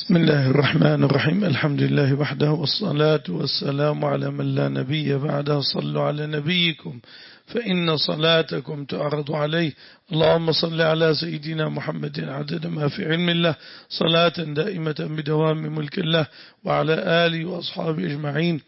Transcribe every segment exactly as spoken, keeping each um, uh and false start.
بسم الله الرحمن الرحيم. الحمد لله وحده والصلاة والسلام على من لا نبي بعده. صلوا على نبيكم فإن صلاتكم تعرض عليه. اللهم صل على سيدنا محمد عدد ما في علم الله صلاة دائمة بدوام ملك الله وعلى آله وأصحابه أجمعين.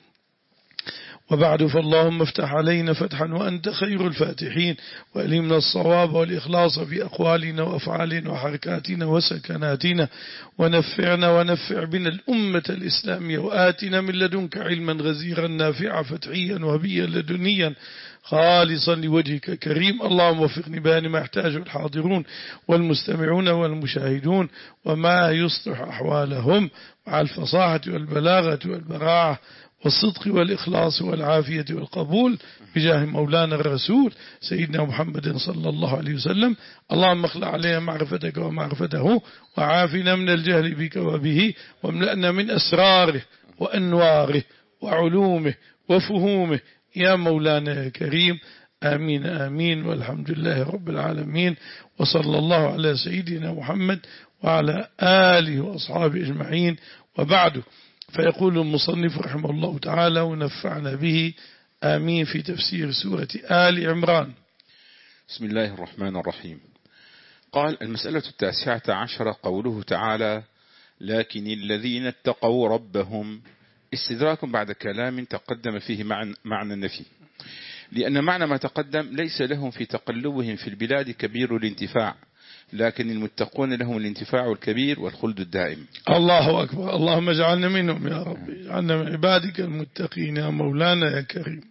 وبعد، فاللهم افتح علينا فتحا وأنت خير الفاتحين، وألهمنا الصواب والإخلاص في أقوالنا وأفعالنا وحركاتنا وسكناتنا، ونفعنا ونفع بنا الأمة الإسلامية، وآتنا من لدنك علما غزيرا نافعا فتحيا وهبيا لدنيا خالصا لوجهك كريم. اللهم وفقني بيان ما يحتاجه الحاضرون والمستمعون والمشاهدون وما يصلح أحوالهم مع الفصاحة والبلاغة والبراعة والصدق والإخلاص والعافية والقبول بجاه مولانا الرسول سيدنا محمد صلى الله عليه وسلم. اللهم اخلع علينا معرفتك ومعرفته، وعافنا من الجهل بك وبه، واملأنا من أسراره وأنواره وعلومه وفهومه يا مولانا يا كريم. آمين آمين، والحمد لله رب العالمين، وصلى الله على سيدنا محمد وعلى آله وأصحابه أجمعين. وبعد، فيقول المصنف رحمه الله تعالى ونفعنا به آمين في تفسير سورة آل عمران. بسم الله الرحمن الرحيم. قال: المسألة التاسعة عشرة، قوله تعالى: لكن الذين اتقوا ربهم. استدراك بعد كلام تقدم فيه معنى النفي، لأن معنى ما تقدم ليس لهم في تقلبهم في البلاد كبير الانتفاع، لكن المتقون لهم الانتفاع الكبير والخلد الدائم. الله أكبر، اللهم اجعلنا منهم يا رب، اجعلنا من عبادك المتقين يا مولانا يا كريم.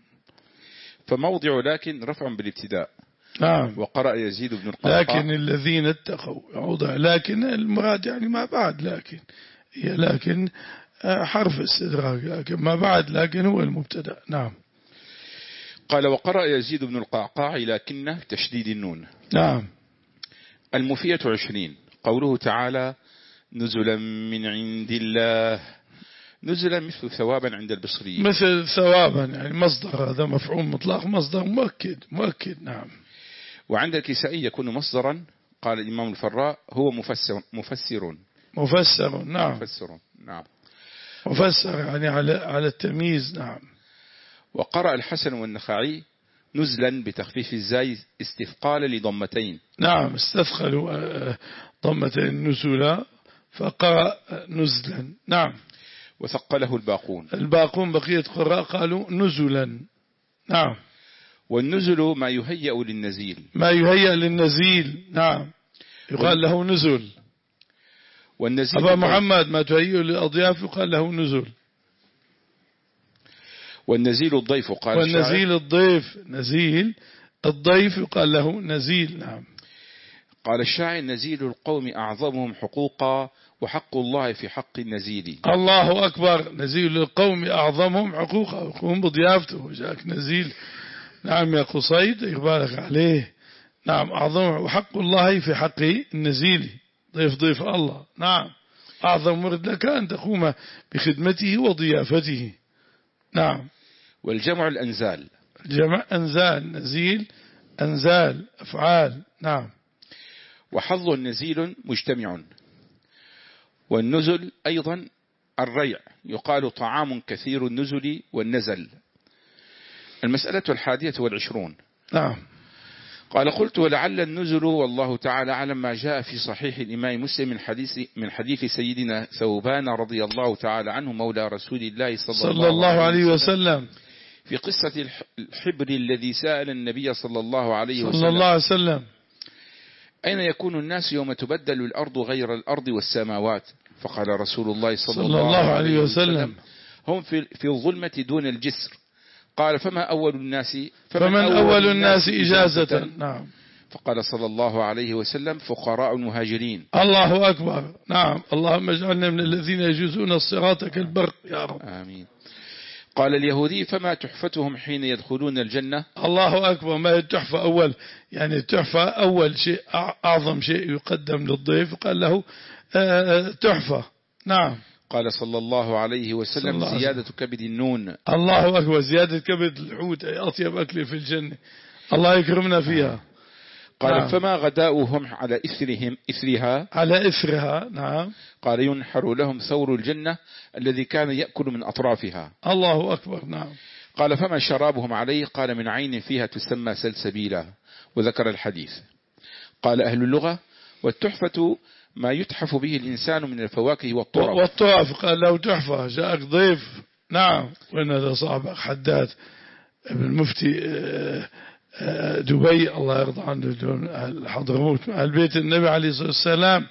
فموضع لكن رفع بالابتداء. نعم. وقرأ يزيد بن القعقاع: لكن الذين اتقوا. موضع لكن المراد يعني ما بعد لكن، هي لكن حرف استدراك، لكن ما بعد لكن هو المبتدأ. نعم. قال: وقرأ يزيد بن القعقاع لكن تشديد النون. نعم. المفية عشرين، قوله تعالى: نزلا من عند الله. نزلا مثل ثوابا عند البصريين، مثل ثوابا يعني مصدر، هذا مفعول مطلق مصدر مؤكد مؤكد. نعم. وعند الكسائي يكون مصدرا. قال الإمام الفراء: هو مفسر مفسر مفسر. نعم. مفسر. نعم. مفسر يعني على على التمييز. نعم. وقرأ الحسن والنخعي: نزلا بتخفيف الزاي استثقال لضمتين. نعم، استثقلوا ضمتين نزلا فقرأ نزلا. نعم. وثقله الباقون. الباقون بقية قراء قالوا نزلا. نعم. والنزل ما يهيأ للنزيل. ما يهيأ للنزيل. نعم، يقال له نزل. والنزيل أبا محمد ما تهيئ للأضياف يقال له نزل. والنزيل الضيف. قال والنزيل الضيف، نزيل الضيف يقال له نزيل. نعم. قال الشاعر: نزيل القوم أعظمهم حقوقا، وحق الله في حق النزيل. الله أكبر، نزيل القوم أعظمهم حقوقا، يقوم بضيافته جاك نزيل. نعم يا قصيد، يقبالك عليه. نعم، أعظم وحق الله في حق النزيل، ضيف ضيف الله. نعم، أعظم ورد لك أن تقوم بخدمته وضيافته. نعم. والجمع الأنزال. الجمع أنزال، نزيل أنزال أفعال. نعم. وحظ النزيل مجتمع. والنزل أيضا الريع، يقال طعام كثير النزل والنزل. المسألة الحادية والعشرون. نعم. قال: قلت: ولعل النزل والله تعالى أعلم ما جاء في صحيح الإمام مسلم من حديث من حديث سيدنا ثوبان رضي الله تعالى عنه مولى رسول الله صلى, صلى الله, الله عليه وسلم، في قصة الحبر الذي سأل النبي صلى الله عليه وسلم صلى الله عليه وسلم: أين يكون الناس يوم تبدل الأرض غير الأرض والسماوات؟ فقال رسول الله صلى, صلى الله, الله عليه وسلم: هم في, في الظلمة دون الجسر. قال: فما أول الناس؟ فمن, فمن أول, أول الناس إجازة, إجازة. نعم. فقال صلى الله عليه وسلم: فقراء المهاجرين. الله أكبر. نعم، اللهم اجعلنا من الذين يجوزون الصراط كالبرق يا رب. آمين. قال اليهودي: فما تحفتهم حين يدخلون الجنة؟ الله أكبر. ما التحفة أول، يعني التحفة أول شيء، أعظم شيء يقدم للضيف قال له تحفة. نعم. قال صلى الله عليه وسلم: زيادة كبد النون. الله أكبر، زيادة كبد الحوت، أطيب أكل في الجنة، الله يكرمنا فيها. قال نعم. فما غداؤهم على إثرهم إثرها على إثرها. نعم. قال ينحر لهم ثور الجنة الذي كان يأكل من أطرافها. الله أكبر. نعم. قال فما شرابهم عليه؟ قال من عين فيها تسمى سلسبيلا، وذكر الحديث. قال أهل اللغة والتحفة ما يتحف به الإنسان من الفواكه والطرف. والطرف قال لو تحفة جاءك ضيف. نعم. وإن هذا صاحبك حداد ابن مفتي دبي الله يرضى عنه حضرموت مع البيت النبي عليه الصلاة والسلام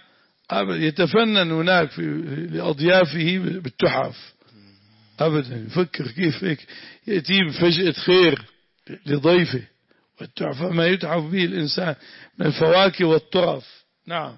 يتفنن هناك في لأضيافه بالتحف أبدا. يفكر كيف هيك يأتي بفجأة خير لضيفه. والتحفة ما يتحف به الإنسان من الفواكه والطرف. نعم.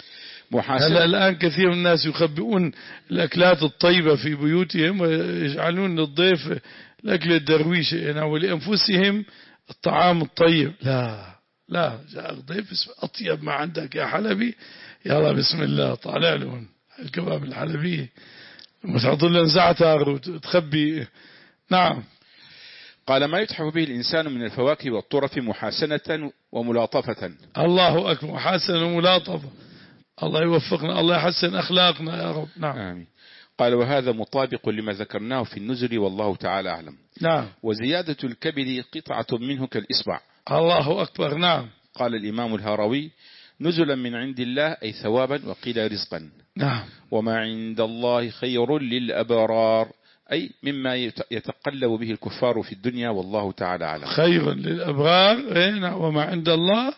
هلا الآن كثير من الناس يخبئون الأكلات الطيبة في بيوتهم ويجعلون للضيف الأكل الدرويش ولأنفسهم الطعام الطيب. لا لا، جاء الضيف أطيب ما عندك يا حلبي، يلا بسم الله طالع لهم الكباب الحلبي وتحط لهم زعتر وتخبي. نعم. قال ما يتحف به الإنسان من الفواكه والطرف محاسنة وملاطفة. الله أكبر. محاسنة وملاطفة. الله يوفقنا، الله يحسن أخلاقنا يا رب. نعم. آمين. قال وهذا مطابق لما ذكرناه في النزل والله تعالى أعلم. نعم. وزيادة الكبد قطعة منه كالإصبع. الله أكبر. نعم. قال الإمام الهروي نزلا من عند الله أي ثوابا وقيل رزقا. نعم. وما عند الله خير للأبرار أي مما يتقلب به الكفار في الدنيا والله تعالى أعلم. خير للأبرار. وما عند الله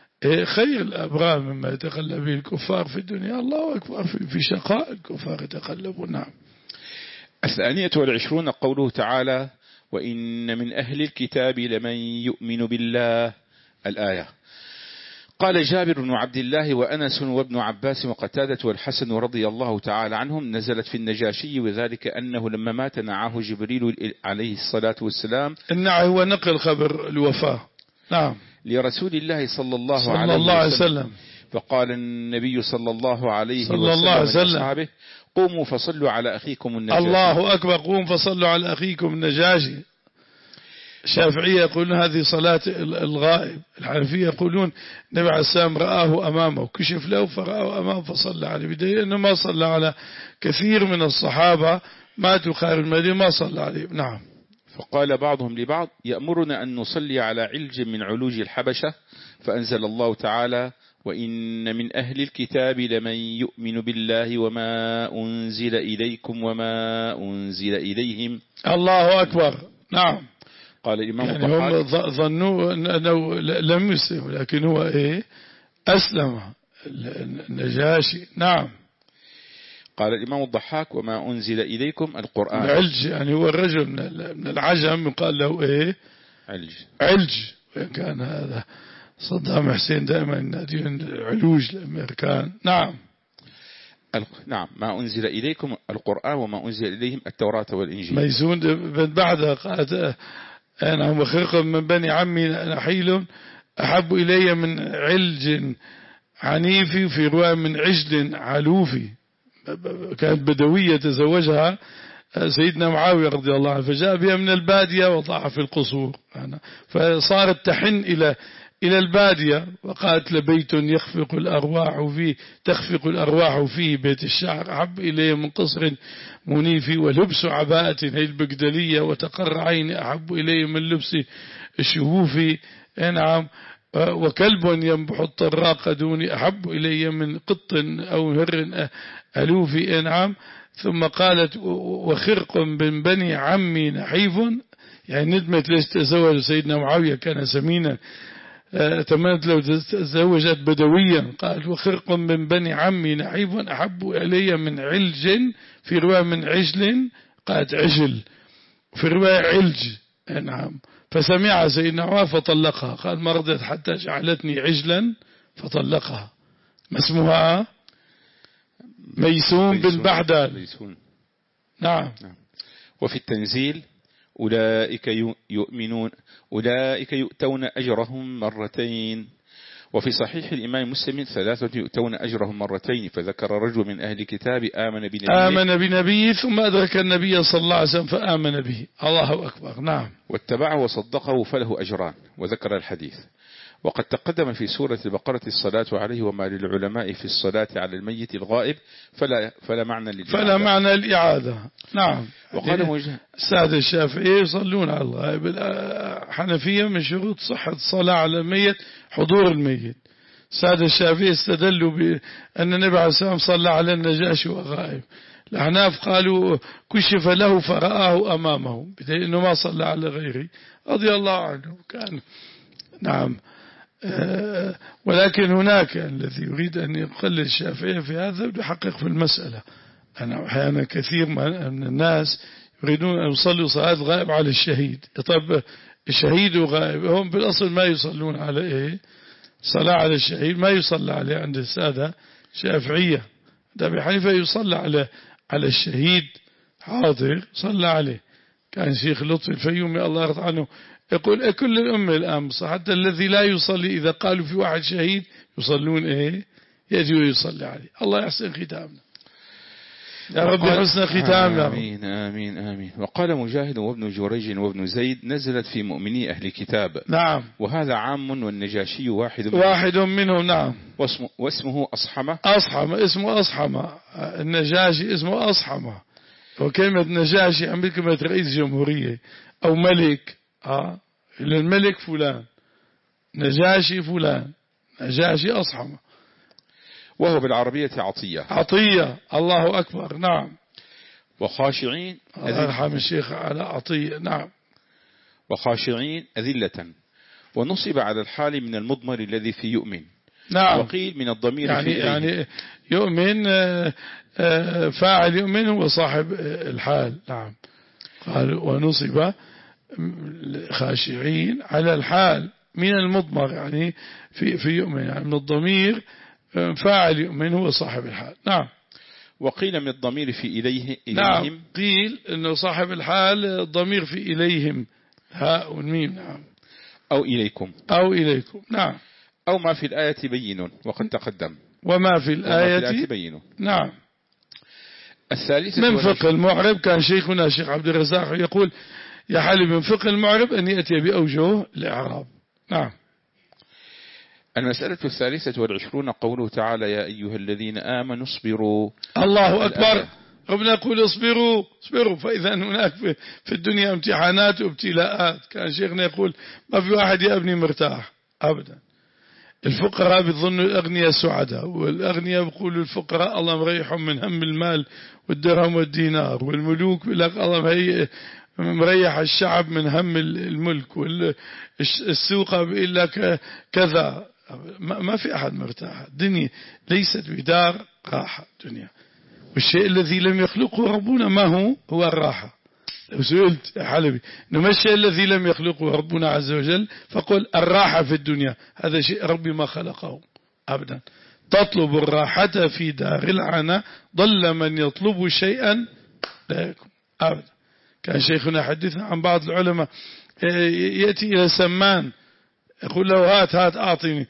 خير الأبرار مما يتقلب به الكفار في الدنيا. الله أكبر. في شقاء الكفار يتقلبون. نعم. الثانية والعشرون قوله تعالى وإن من أهل الكتاب لمن يؤمن بالله الآية. قال جابر بن عبد الله وأنس وابن عباس وقتادة والحسن رضي الله تعالى عنهم نزلت في النجاشي، وذلك أنه لما مات نعاه جبريل عليه الصلاة والسلام. النعي هو نقل خبر الوفاة. نعم. لرسول الله صلى الله صلى عليه الله وسلم. وسلم. فقال النبي صلى الله عليه صلى وسلم الله عليه وسلم لأصحابه قوموا فصلوا على أخيكم النجاشي. الله أكبر. قوموا فصلوا على أخيكم النجاشي. الشافعية يقولون هذه صلاة الغائب. الحنفية يقولون النبي عليه السلام رآه أمامه كشف له فرآه أمامه فصلى عليه، بدليل أنه ما صلى على كثير من الصحابة ماتوا خارج المدينة ما صلى عليه. نعم. فقال بعضهم لبعض يأمرنا أن نصلي على علج من علوج الحبشة، فأنزل الله تعالى وإن من أهل الكتاب لمن يؤمن بالله وما أنزل إليكم وما أنزل إليهم. الله أكبر. نعم. قال الإمام يعني هم ظنوا أنه لم يسلم لكن هو إيه أسلم النجاشي. نعم. قال الإمام الضحاك وما أنزل إليكم القرآن. العلج يعني هو الرجل من العجم يقال له إيه علج. علج. وإن كان هذا صدام حسين دائما ينادون علوج الأمريكان. نعم. نعم. ما أنزل إليكم القرآن وما أنزل إليهم التوراة والإنجيل. ميسون بعدها قالت أنا وخرق من بني عمي نحيل أحب إلي من علج عنيفي في رواية من عجل علوفي. كانت بدوية تزوجها سيدنا معاوية رضي الله عنه فجاء بها من البادية وضعها في القصور، فصارت تحن إلى إلى البادية وقالت لبيت يخفق الأرواح فيه تخفق الأرواح فيه بيت الشعر أحب إليه من قصر منيف ولبس عباءة هي البقدلية وتقر عيني أحب إليه من لبس الشهوف. نعم. وكلب ينبح الطراق دوني أحب إلي من قط أو هر ألوف. نعم. ثم قالت وخرق من بني عمي نحيف، يعني ندمت ليش تزوج سيدنا معاوية كان سمينا، تمنت لو تزوجت بدويا. قالت وخرق من بني عمي نحيف أحب إلي من علج في رواية من عجل، قالت عجل في رواية علج. نعم. فسمع سيدنا معاوية فطلقها، قال ما رضيت حتى جعلتني عجلا فطلقها. ما اسمها؟ ميسون بن بعدل. نعم. وفي التنزيل أولئك يؤمنون أولئك يؤتون أجرهم مرتين. وفي صحيح الإمام مسلم ثلاثة يؤتون أجرهم مرتين، فذكر رجل من أهل الكتاب آمن بنبي آمن بنبي ثم أدرك النبي صلى الله عليه وسلم فآمن به. الله أكبر. نعم. واتبعه وصدقه فله أجران، وذكر الحديث. وقد تقدم في سورة البقرة الصلاة عليه وما للعلماء في الصلاة على الميت الغائب فلا, فلا معنى للإعادة فلا معنى الإعادة. نعم. وقال موجه السادة الشافعية يصلون على الغائب. الحنفية من شروط صحة الصلاة على الميت حضور الميت. السادة الشافعية استدلوا بأن النبي عليه السلام صلى على النجاشي وغائب. الأحناف قالوا كشف له فرآه أمامه بدليل أنه ما صلى على غيره رضي الله عنه كان. نعم. أه ولكن هناك الذي يريد أن يقلل الشافعية في هذا يحقق في المسألة. أنا أحيانا كثير من الناس يريدون أن يصلوا صلاة غائب على الشهيد. طب الشهيد وغائب هم بالأصل ما يصلون على إيه؟ صلاة على الشهيد ما يصلى عليه عند السادة شافعية. أبي حنيفة يصلى على على الشهيد حاضر صلى عليه. كان شيخ لطفي الفيومي الله يرضى عنه يقول كل الأمة الآن حتى الذي لا يصلي إذا قالوا في واحد شهيد يصلون إيه يجي ويصلي عليه. الله يحسن ختامنا يا رب حسن ختامنا. آمين آمين آمين. وقال مجاهد وابن جريج وابن زيد نزلت في مؤمني أهل الكتاب. نعم. وهذا عام والنجاشي واحد منهم. واحد منهم. نعم. واسمه, واسمه أصحمة. أصحمة اسمه أصحمة. النجاشي اسمه أصحمة. وكلمة نجاشي عم كلمة رئيس جمهورية أو ملك. آه الملك فلان نجاشي فلان نجاشي أصحمة. وهو بالعربية عطية. عطية. الله أكبر. نعم. وخاشعين أرحم الشيخ على عطية. نعم. وخاشعين أذلة ونصب على الحال من المضمر الذي في يؤمن. نعم. وقيل من الضمير يعني في يعني يؤمن فاعل يؤمن هو صاحب الحال. نعم. قال ونصب خاشعين على الحال من المضمر يعني في في يؤمن يعني من الضمير فاعل يؤمن هو صاحب الحال. نعم. وقيل من الضمير في إليه إليهم. نعم. قيل إنه صاحب الحال الضمير في إليهم هاء والميم. نعم. أو إليكم. أو إليكم. نعم. أو ما في الآية بين وقد تقدم. وما في الآية, الآية بين. نعم. الثالثة من فقه المعرب كان شيخنا الشيخ عبد الرزاق يقول يا حالي من فقه المعرب أن يأتي بأوجه الإعراب. نعم. المسألة الثالثة والعشرون قوله تعالى يا أيها الذين آمنوا اصبروا. الله أكبر. ربنا يقول اصبروا اصبروا. فإذا هناك في الدنيا امتحانات وابتلاءات. كان شيخنا يقول ما في واحد يا ابني مرتاح أبدا. الفقراء بيظنوا الأغنياء سعداء والأغنياء بيقولوا الفقراء الله مريحهم من هم المال والدرهم والدينار. والملوك بيقول لك الله مريح الشعب من هم الملك. والسوق بيقول لك كذا. ما في أحد مرتاح. الدنيا ليست بدار راحة الدنيا. والشيء الذي لم يخلقه ربنا ما هو هو الراحة. لو سئلت يا حلبي إنه ما الشيء الذي لم يخلقه ربنا عز وجل فقل الراحة في الدنيا. هذا شيء ربي ما خلقه أبدا. تطلب الراحة في دار العنى ضل من يطلب شيئا لا يكون أبدا. كان شيخنا حدثنا عن بعض العلماء يأتي إلى سمان يقول له هات هات أعطني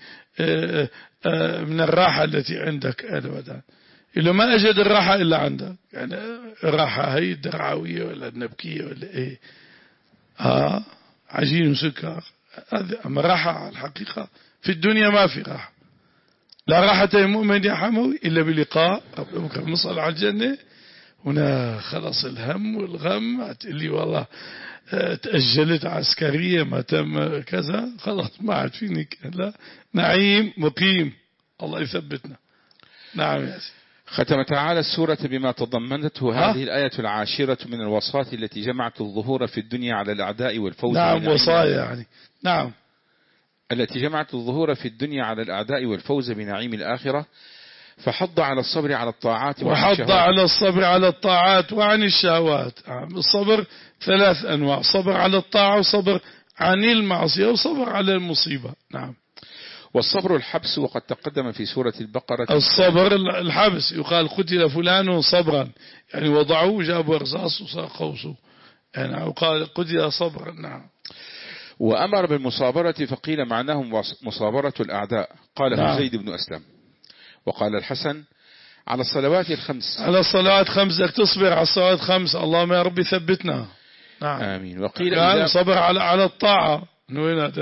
من الراحة التي عندك أبدا. إلا ما أجد الراحة إلا عندك. يعني الراحة هي الدرعوية ولا النبكية ولا إيه آه عجين وسكر. هذا أما راحة على الحقيقة في الدنيا ما في راحة. لا راحة المؤمن يا حموي إلا بلقاء ربك. نصل على الجنة هنا خلص الهم والغم. هتقلي والله تأجلت عسكرية ما تم كذا خلاص ما عاد فيني. لا نعيم مقيم. الله يثبتنا. نعم يا سيدي. ختم تعالى السورة بما تضمنته هذه الآية العاشرة من الوصاة التي جمعت الظهور في الدنيا على الأعداء والفوز. نعم وصايا يعني. نعم. التي جمعت الظهور في الدنيا على الأعداء والفوز بنعيم الآخرة. فحض على الصبر على الطاعات وحض على الصبر على الطاعات وعن الشهوات. الصبر ثلاث أنواع. صبر على الطاعة وصبر عن المعصية وصبر على المصيبة. نعم. والصبر الحبس وقد تقدم في سورة البقرة. الصبر الحبس يقال قتل فلان صبرا يعني وضعوه جابوا رصاص وقوسوا يعني وقال قتل صبرا. نعم. وأمر بالمصابرة فقيل معناه مصابرة الأعداء. قال نعم. زيد بن أسلم. وقال الحسن على الصلوات الخمس. على الصلوات خمسك تصبر على الصلوات خمس. اللهم يا ربي ثبتنا. نعم. آمين. وقيل كان صبر على على الطاعة.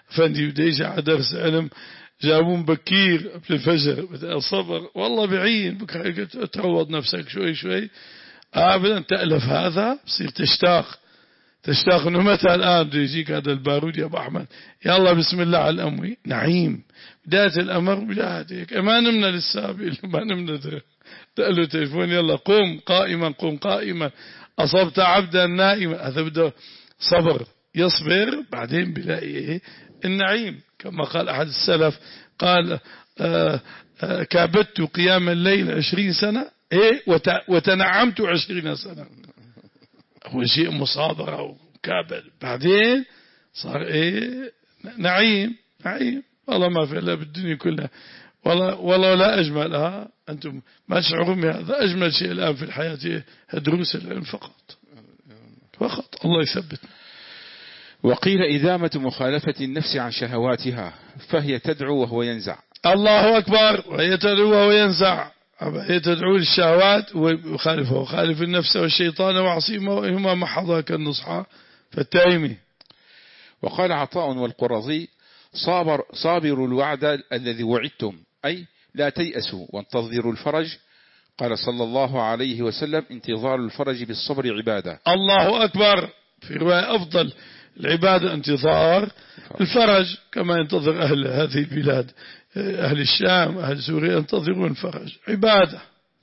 فندي بديش على درس علم جابون بكير قبل الفجر بدأ صبر والله بعين بك تروض نفسك شوي شوي أبدا تألف هذا بصير تشتاق تشتاق انه متى الآن بده يجيك هذا البارود يا أبو أحمد يلا بسم الله على الأموي نعيم بداية الأمر بداية هيك ما نمنا للسابق ما نمنا تقلوا تليفون يلا قوم قائما قوم قائما أصبت عبدا نائما هذا بده صبر يصبر بعدين بلاقي إيه النعيم كما قال أحد السلف قال آآ آآ كابدت قيام الليل عشرين سنة إيه وتنعمت عشرين سنة أول شيء مصابرة وكابل بعدين صار إيه نعيم نعيم والله ما في إلا بالدنيا كلها والله والله لا أجملها أنتم ما تشعرون بهذا أجمل شيء الآن في الحياة دروس العلم فقط فقط الله يثبت. وقيل إدامة مخالفة النفس عن شهواتها فهي تدعو وهو ينزع. الله أكبر وهي تدعو وهو ينزع هي تدعو للشهوات ويخالفها وخالف النفس والشيطان وعصيمه وهما محضا كالنصحى فالتائمي. وقال عطاء والقرظي صابر صابروا الوعد الذي وعدتم أي لا تيأسوا وانتظروا الفرج. قال صلى الله عليه وسلم انتظار الفرج بالصبر عبادة. الله أكبر. في رواية أفضل العبادة انتظار الفرج كما ينتظر أهل هذه البلاد أهل الشام أهل سوريا ينتظرون الفرج عبادة.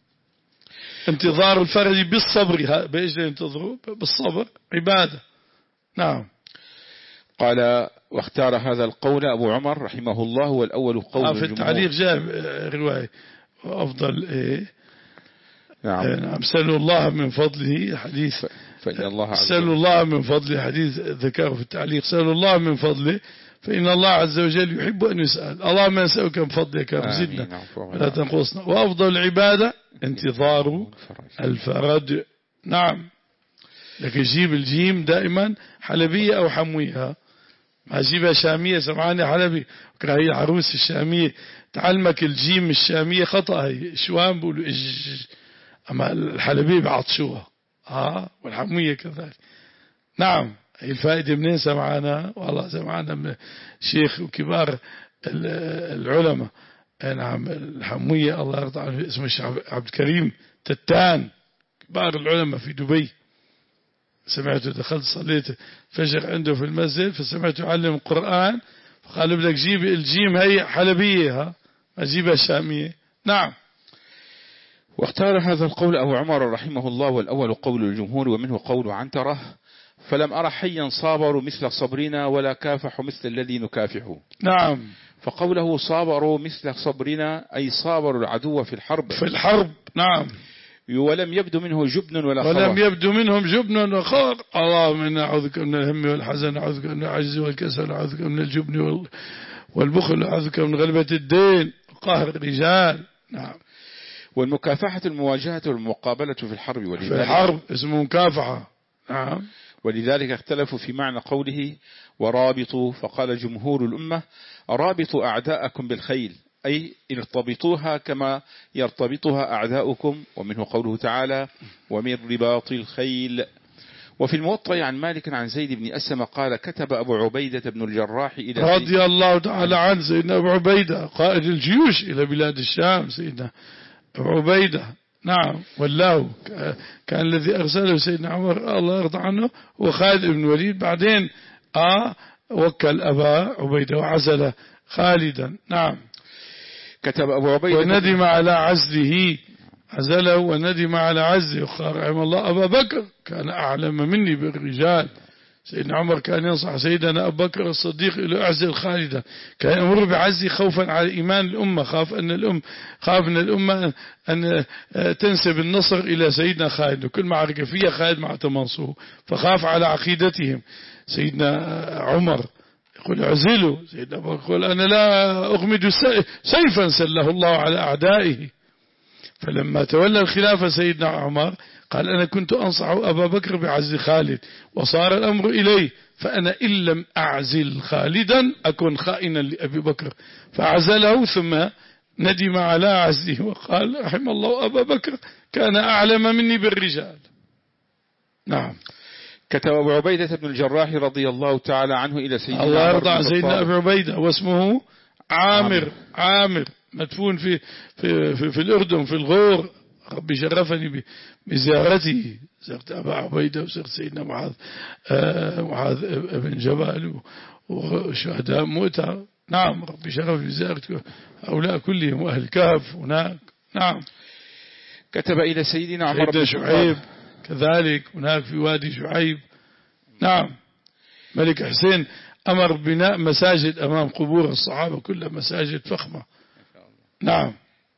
انتظار الفرج بالصبر بإيش ينتظروا بالصبر عبادة. نعم. قال واختار هذا القول أبو عمر رحمه الله والأول قول في التعليق جاء رواية أفضل إيه نعم. نعم سألوا الله من فضله حديث فإن الله عز سألوا الله من فضله حديث ذكره في التعليق سألوا الله من فضله فإن الله عز وجل يحب أن يسأل اللهم نسألك من فضلك وزدنا ولا تنقصنا. وأفضل العبادة انتظار الفرج. نعم. لكن جيب الجيم دائما حلبية أو حموية ما جيبها شامية سمعاني حلبي هي العروس الشامية تعلمك الجيم الشامية خطأ هي شوان بقولوا إج أما الحلبية بعطشوها آه والحموية كذلك. نعم. هي الفائدة منين سمعنا والله سمعنا من شيخ وكبار العلماء. نعم الحموية الله يرضى عنه اسمه عبد الكريم تتان كبار العلماء في دبي. سمعته دخلت صليت فجر عنده في المسجد فسمعته يعلم القرآن فقال بدك جيب الجيم هي حلبية ها ما جيبها شامية. نعم. واختار هذا القول أبو عمر رحمه الله والأول قول الجمهور ومنه قول عنترة فلم أرى حيا صابروا مثل صبرنا ولا كافحوا مثل الذي نكافحه. نعم. فقوله صابروا مثل صبرنا أي صابروا العدو في الحرب في الحرب. نعم. ولم يبدو منه جبن ولا خور ولم يبدو منهم جبن ولا خور. اللهم إنا نعوذك من الهم والحزن نعوذك من العجز والكسل نعوذك من الجبن والبخل نعوذك من غلبة الدين قهر الرجال. نعم. والمكافحة المواجهة والمقابلة في الحرب ولذلك في الحرب اسمه مكافحة. نعم. ولذلك اختلفوا في معنى قوله ورابطوا فقال جمهور الأمة رابطوا أعداءكم بالخيل أي ارتبطوها كما يرتبطها أعداؤكم ومنه قوله تعالى ومن رباط الخيل. وفي الموطأ عن مالك عن زيد بن أسلم قال كتب أبو عبيدة بن الجراح إلى رضي الله تعالى عن سيدنا أبو عبيدة قائد الجيوش إلى بلاد الشام سيدنا أبو عبيدة. نعم. والله كان الذي أرسله سيدنا عمر الله يرضى عنه هو خالد بن الوليد بعدين آه وكل أبا عبيدة وعزل خالدا. نعم. كتب أبو عبيدة وندم على عزله عزله وندم على عزله وقال رحمه الله أبا بكر كان أعلم مني بالرجال. سيدنا عمر كان ينصح سيدنا أبو بكر الصديق إلى أعزل خالدا كان يمر بعزي خوفا على إيمان الأمة خاف أن الأم خاف أن الأمة أن تنسب النصر إلى سيدنا خالد وكل معركة فيها خالد مع منصور فخاف على عقيدتهم. سيدنا عمر يقول اعزلوا سيدنا أبو بكر يقول أنا لا أغمد سيفا سله الله على أعدائه. فلما تولى الخلافة سيدنا عمر قال أنا كنت أنصح أبا بكر بعزل خالد وصار الأمر إليه فأنا إن لم أعزل خالدا أكون خائنا لأبي بكر فعزله ثم ندم على عزله وقال رحم الله أبا بكر كان أعلم مني بالرجال. نعم. كتب أبو عبيدة بن الجراح رضي الله تعالى عنه إلى سيدنا الله يرضى عن سيدنا أبو عبيدة، واسمه عامر عامر مدفون في في في, في الأردن في الغور. ربي شرفني بزيارته، زرت أبا عبيدة وزرت سيدنا معاذ آه معاذ بن جبل وشهداء مؤتة. نعم ربي شرفني بزيارة هؤلاء كلهم وأهل الكهف هناك. نعم. كتب إلى سيدنا عمر بن شعيب كذلك هناك في وادي شعيب. نعم. ملك حسين أمر بناء مساجد أمام قبور الصحابة، كلها مساجد فخمة. نعم.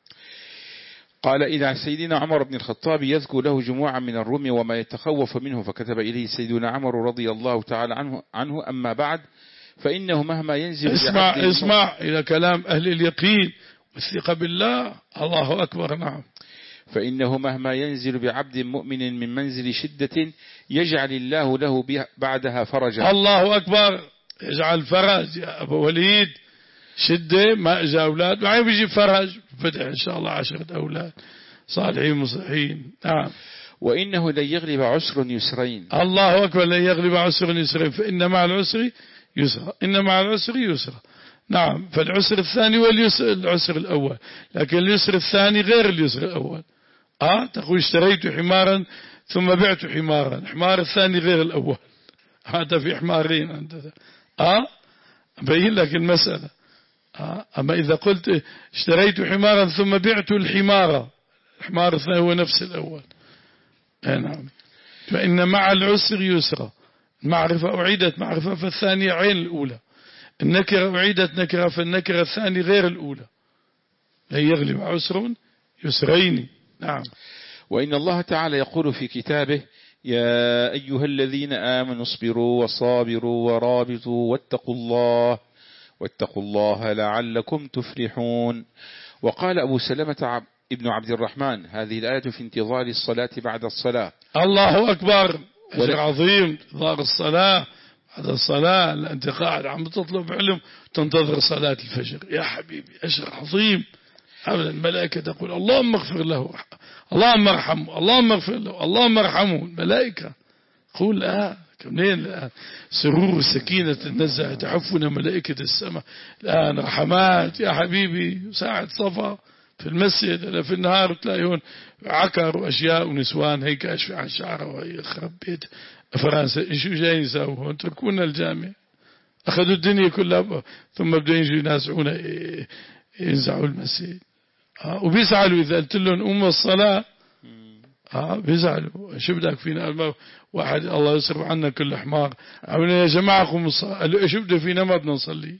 قال إلى سيدنا عمر بن الخطاب يذكر له جموعا من الروم وما يتخوف منه، فكتب إليه سيدنا عمر رضي الله تعالى عنه, عنه أما بعد فإنه مهما ينزل اسمع اسمع إلى كلام أهل اليقين والثقة بالله. الله أكبر. نعم. فإنه مهما ينزل بعبد مؤمن من منزل شدة يجعل الله له بعدها فرجا. الله أكبر. يجعل فرج يا أبو وليد. شدة ما إجا أولاد معي بيجي فرج فتح إن شاء الله عشرة أولاد صالحين مصلحين. نعم. وإنه لن يغلب عسر يسرين. الله أكبر. لن يغلب عسر يسرين، فإن مع العسر يسرا، إن مع العسر يسرا. نعم. فالعسر الثاني واليسر العسر الأول، لكن اليسر الثاني غير اليسر الأول. آه تقول اشتريت حمارا ثم بعت حمارا، الحمار الثاني غير الأول، هذا في حمارين أنت. آه بين لك المسألة. آه أما إذا قلت اشتريت حمارا ثم بعت الحمار، الحمار الثاني هو نفس الأول. نعم. فإن مع العسر يسرا. المعرفة أعيدت معرفة فالثانية عين الأولى، النكرة أعيدت نكرة فالنكرة الثانية غير الأولى. لا يغلب عسر يسرين. نعم. وإن الله تعالى يقول في كتابه يا أيها الذين آمنوا اصبروا وصابروا ورابطوا واتقوا الله واتقوا الله لعلكم تفلحون. وقال أبو سلمة ابن عبد الرحمن هذه الآية في انتظار الصلاة بعد الصلاة. الله أكبر. أجر عظيم. انتظار الصلاة بعد الصلاة. أنت قاعد عم تطلب علم تنتظر صلاة الفجر يا حبيبي، أجر عظيم. أبدا الملائكة تقول اللهم اغفر له، اللهم ارحمه، اللهم اغفر له، اللهم ارحمه. الملائكة قول لا كمنين الآن سرور سكينة تنزع تحفنا ملائكة السماء الآن رحمات يا حبيبي. ساعة صفا في المسجد في النهار تلاقيون عكر وأشياء ونسوان هيك أشفي عن شعره وهي خرب بيت فرنسا. شو جايين يساوون؟ تركونا الجامع أخذوا الدنيا كلها ثم بدأوا يجوا ينازعون ينزعوا المسجد. آه وبيزعلوا إذا قلت لهم أم الصلاة. آه بيزعلوا. شو بدك فينا واحد الله يصرف عنا كل حمار عملنا يا جماعة قوموا الصلاة. قالوا شو بدك فينا ما بدنا نصلي.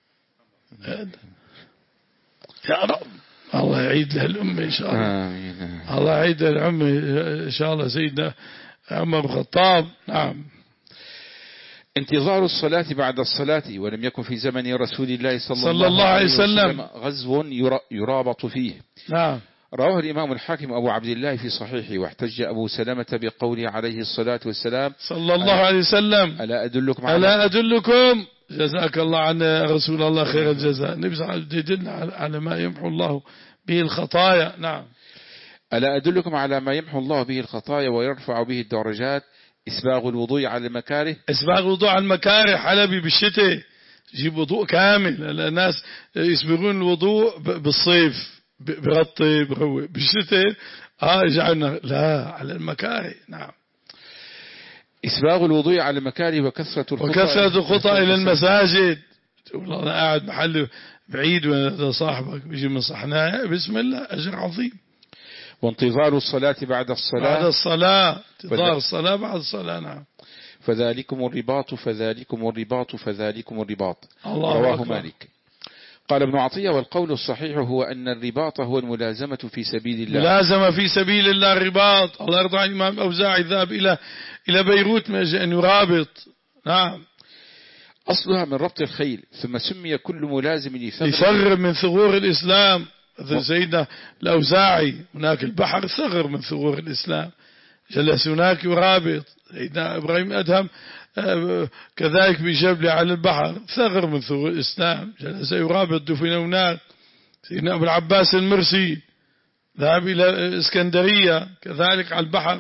يا رب الله يعيد لها الأمة إن شاء الله. آمين. الله يعيد لها الأمة إن شاء الله. سيدنا عمر بن الخطاب. نعم. انتظار الصلاة بعد الصلاة. ولم يكن في زمن رسول الله صلى, صلى الله عليه وسلم غزو يرابط فيه. نعم. رواه الإمام الحاكم أبو عبد الله في صحيحه. واحتج أبو سلمة بقوله عليه الصلاة والسلام صلى الله عليه وسلم ألا أدلكم ألا أدلكم جزاك الله عنا رسول الله خير الجزاء. نبي يدلنا على ما يمحو الله به الخطايا. نعم. ألا أدلكم على ما يمحو الله به الخطايا ويرفع به الدرجات. إسباغ الوضوء على المكاره. إسباغ الوضوء على المكاره. حلبي بالشتاء جيب وضوء كامل. الناس يسبغون الوضوء بالصيف بغطي بروي بالشتاء آه يجعلنا لا على المكاره. نعم. إسباغ الوضوء على المكاره وكثرة الخطى وكثرة الخطى إلى المساجد. والله أنا قاعد محل بعيد وهذا صاحبك بيجي من صحنايا بسم الله أجر عظيم. وانتظار الصلاة بعد الصلاة. بعد الصلاة انتظار الصلاة بعد الصلاة. نعم. فذلكم الرباط فذلكم الرباط فذلكم الرباط. رواه أكبر. مالك. قال ابن عطية والقول الصحيح هو أن الرباط هو الملازمة في سبيل الله. ملازمة في سبيل الله الرباط. الله يرضى عن الإمام أوزاعي ذهب إلى إلى بيروت من أجل أن يرابط. نعم. أصلها من ربط الخيل ثم سمي كل ملازم لثغر, لثغر من ثغور الإسلام. و... سيدنا الأوزاعي هناك البحر ثغر من ثغور الإسلام جلس هناك يرابط. سيدنا إبراهيم أدهم كذلك بجبل على البحر ثغر من ثغور الإسلام جلس يرابط دفن هناك. سيدنا أبو العباس المرسي ذهب إلى اسكندرية كذلك على البحر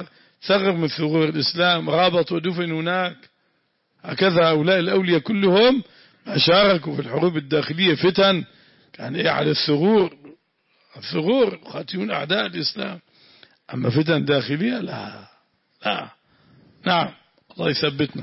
ثغر من ثغور الإسلام، رابط ودفن هناك. هكذا هؤلاء الأولياء كلهم شاركوا في الحروب الداخلية فتن، كان إيه على الثغور، الثغور يقاتلون أعداء الإسلام. أما فتن داخلية لا لا. نعم الله يثبتنا.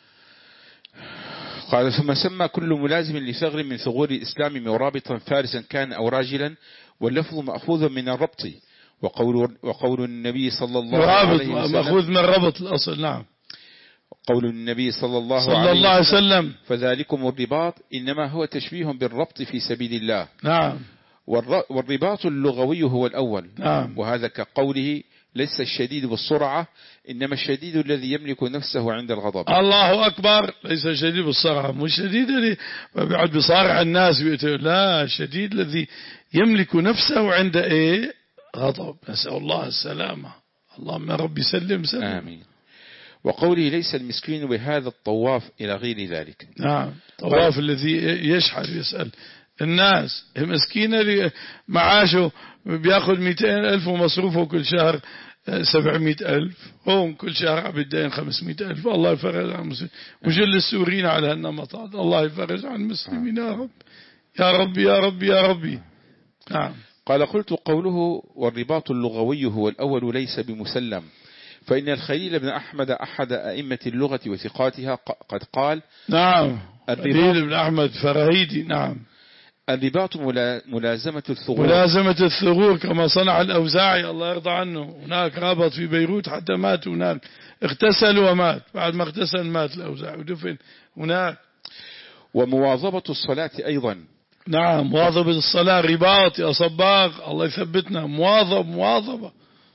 قال ثم سمى كل ملازم لثغر من ثغور الإسلام مرابطا فارسا كان أو راجلا، واللفظ مأخوذ من الربط، وقول, وقول النبي صلى الله عليه وسلم مأخوذ من ربط الأصل. نعم. قول النبي صلى الله, صلى عليه, الله عليه وسلم فذلكم الرباط إنما هو تشبيه بالربط في سبيل الله. نعم. والرباط اللغوي هو الأول. نعم. وهذا كقوله ليس الشديد بالسرعة إنما الشديد الذي يملك نفسه عند الغضب. الله أكبر. ليس الشديد بالسرعة، مش الشديد اللي بيقعد بيصارع الناس، لا، الشديد الذي يملك نفسه عند إيه؟ غضب. نسأل الله السلامة. اللهم يا رب سلم سلم. آمين. وقوله ليس المسكين بهذا الطواف إلى غير ذلك. نعم. طواف الذي يشحر يسأل الناس، مسكينة معاشه بياخذ مئتين ألف ومصروفه كل شهر سبعمائة ألف، هم كل شهر عبدين خمسمائة ألف. الله يفرج عن المسلمين، وجل السوريين على هالنمط. الله يفرج عن المسلمين يا رب يا رب يا رب يا ربي. نعم. قال قلت قوله والرباط اللغوي هو الأول ليس بمسلم، فإن الخليل بن أحمد أحد أئمة اللغة وثقاتها قد قال. نعم. الخليل بن أحمد فرهيدي. نعم. الرباط ملازمة الثغور، ملازمة الثغور كما صنع الأوزاعي الله يرضى عنه. هناك رابط في بيروت حتى مات هناك، اغتسل ومات، بعد ما اغتسل مات الأوزاعي ودفن هناك. ومواظبة الصلاة أيضا. نعم. مواظبة الصلاة رباط يا صباغ، الله يثبتنا. مواظب مواظبة.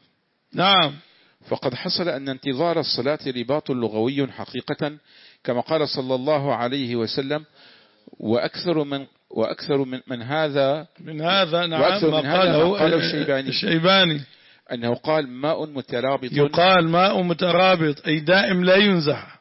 نعم. فقد حصل أن انتظار الصلاة رباط لغوي حقيقة كما قال صلى الله عليه وسلم. وأكثر من وأكثر من, من هذا من هذا نعم وأكثر ما من هذا قاله قاله الشيباني, الشيباني أنه قال ماء مترابط، يقال ماء مترابط أي دائم لا ينزح.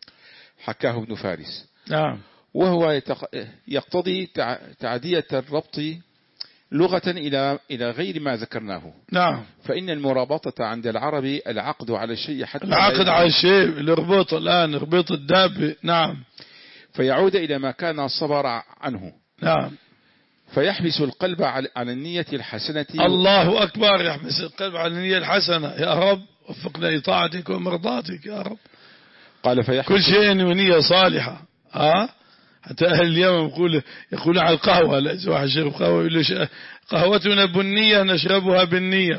حكاه ابن فارس. نعم. وهو يقتضي تعدية الربط لغة إلى إلى غير ما ذكرناه. نعم. فإن المرابطة عند العرب العقد على الشيء حتى العقد على الشيء الارباط الآن ارباط الدابة. نعم. فيعود إلى ما كان صبر عنه. نعم. فيحبس القلب على النية الحسنة. الله أكبر. يحبس القلب على النية الحسنة. يا رب وفقنا لطاعتك ومرضاتك يا رب. قال فيحبس كل شيء ونية صالحة. ها حتى أهل اليوم يقول يقول على القهوة، لا واحد يشرب قهوة يقول له قهوتنا بنية نشربها بالنية.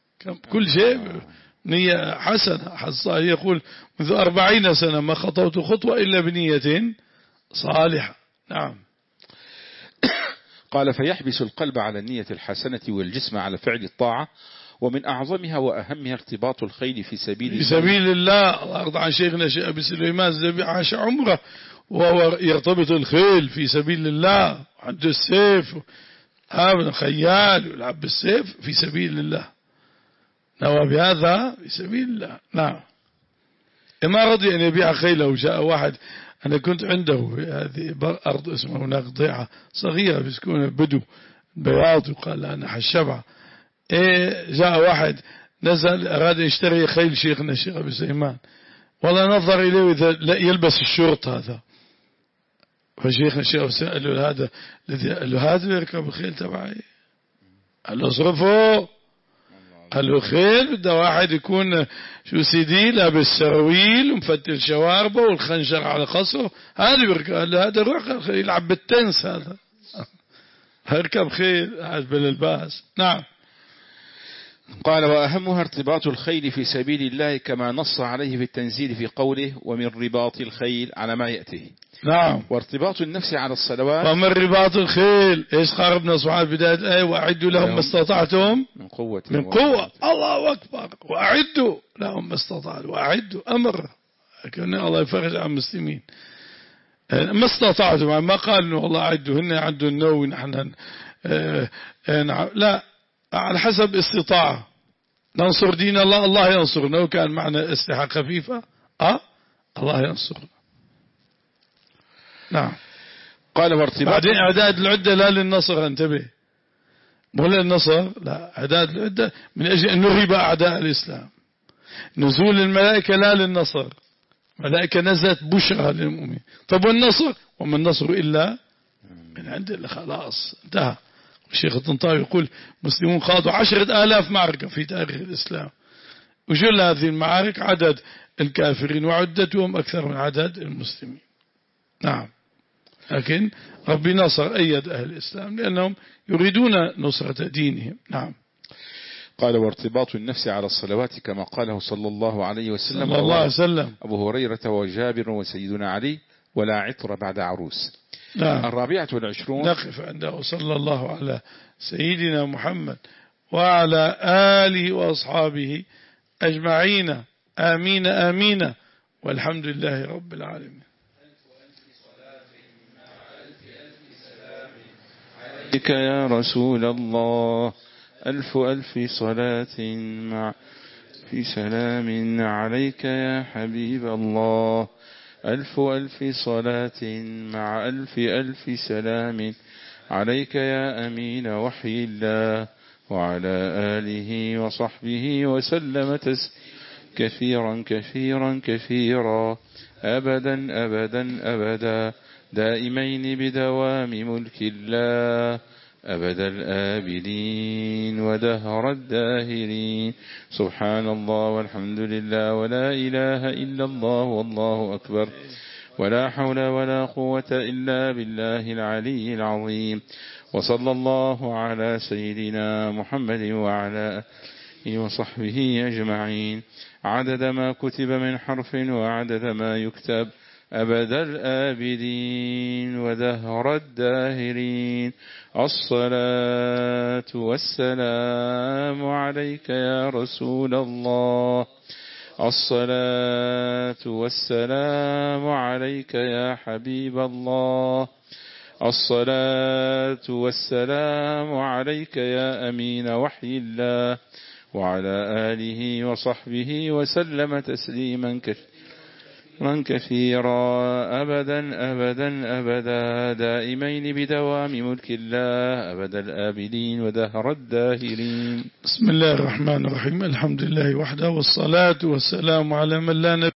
كل شيء نية حسنة. حصل يقول منذ أربعين سنة ما خطوت خطوة إلا بنية صالحة. نعم. قال فيحبس القلب على النية الحسنة والجسم على فعل الطاعة، ومن أعظمها وأهمها ارتباط الخيل في سبيل في سبيل الله. الله يرضى عن شيخنا شيخ أبي سليمان الزبيع عاش عمره وهو يرتبط الخيل في سبيل الله، عنده السيف هذا خيال يلعب بالسيف في سبيل الله، نوى بهذا في سبيل الله. نعم. ما رضي أن يبيع خيله. وجاء واحد، أنا كنت عنده في هذه أرض اسمها هناك ضيعة صغيرة بسكون بدو بياض وقال أنا حشبها. إيه جاء واحد نزل أراد يشتري خيل شيخنا الشيخ أبي سليمان، والله نظر إليه إذا لا يلبس الشورت هذا. فشيخنا الشيخ أبي سليمان قال له هذا الذي قال له هذا يركب الخيل تبعي. قال له اصرفه. قال له خيل بده واحد يكون شو سيدي لابس سراويل ومفتل شواربه والخنجر على خصره، هذا بيركب. قال له هذا روح يلعب بالتنس، هذا هركب خيل هذا باللباس. نعم. قال وأهمها ارتباط الخيل في سبيل الله كما نص عليه في التنزيل في قوله ومن رباط الخيل على ما يأتيه. نعم. وارتباط النفس على الصلوات. ومن رباط الخيل ايش قال ابن سبحانه بداية الآية وأعدوا لهم ما استطعتم من قوة من قوة. الله أكبر. وأعدوا لهم ما استطعتم. وأعدوا أمر لكن الله يفرج عن المسلمين ما استطعتم. ما قال انه والله أعدوا هن عندهم النووي نحن اه اه لا، على حسب استطاعة. ننصر دين الله الله ينصرنا، وكان معنا أسلحة خفيفة أه الله ينصرنا. نعم. قال وارتباط بعدين إعداد العدة لا للنصر، انتبه، مو للنصر، لا، إعداد العدة من أجل أن نرهب أعداء الإسلام. نزول الملائكة لا للنصر، ملائكة نزلت بشرى للمؤمنين. طب والنصر؟ وما النصر إلا من عند الله، خلاص انتهى. الشيخ الطنطاوي يقول مسلمون خاضوا عشرة آلاف معركة في تاريخ الإسلام، وجل هذه المعارك عدد الكافرين وعدتهم أكثر من عدد المسلمين. نعم، لكن ربي نصر أيد أهل الإسلام لأنهم يريدون نصرة دينهم. نعم. قال وارتباط النفس على الصلوات كما قاله صلى الله عليه وسلم صلى الله عليه وسلم أبو هريرة وجابر وسيدنا علي ولا عطر بعد عروس. نعم. الرابعة والعشرون. نقف عنده صلى الله على سيدنا محمد وعلى آله وأصحابه أجمعين، آمين آمين، والحمد لله رب العالمين. عليك يا رسول الله، ألف ألف صلاة مع في سلام عليك يا حبيب الله، ألف ألف صلاة مع ألف ألف سلام عليك يا أمين وحي الله، وعلى آله وصحبه وسلم تسليما كثيرا كثيرا كثيرا أبدا أبدا أبدا دائمين بدوام ملك الله أبد الآبدين ودهر الداهرين. سبحان الله والحمد لله ولا إله إلا الله والله أكبر ولا حول ولا قوة إلا بالله العلي العظيم. وصلى الله على سيدنا محمد وعلى آله وصحبه أجمعين عدد ما كتب من حرف وعدد ما يكتب أبد الآبدين ودهر الداهرين. الصلاة والسلام عليك يا رسول الله، الصلاة والسلام عليك يا حبيب الله، الصلاة والسلام عليك يا أمين وحي الله، وعلى آله وصحبه وسلم تسليما كثيرا من كثيرا أبدا أبدا أبدا دائمين بدوام ملك الله أبد الآبدين ودهر الداهرين. بسم الله الرحمن الرحيم. الحمد لله وحده والصلاة والسلام على من لا نبي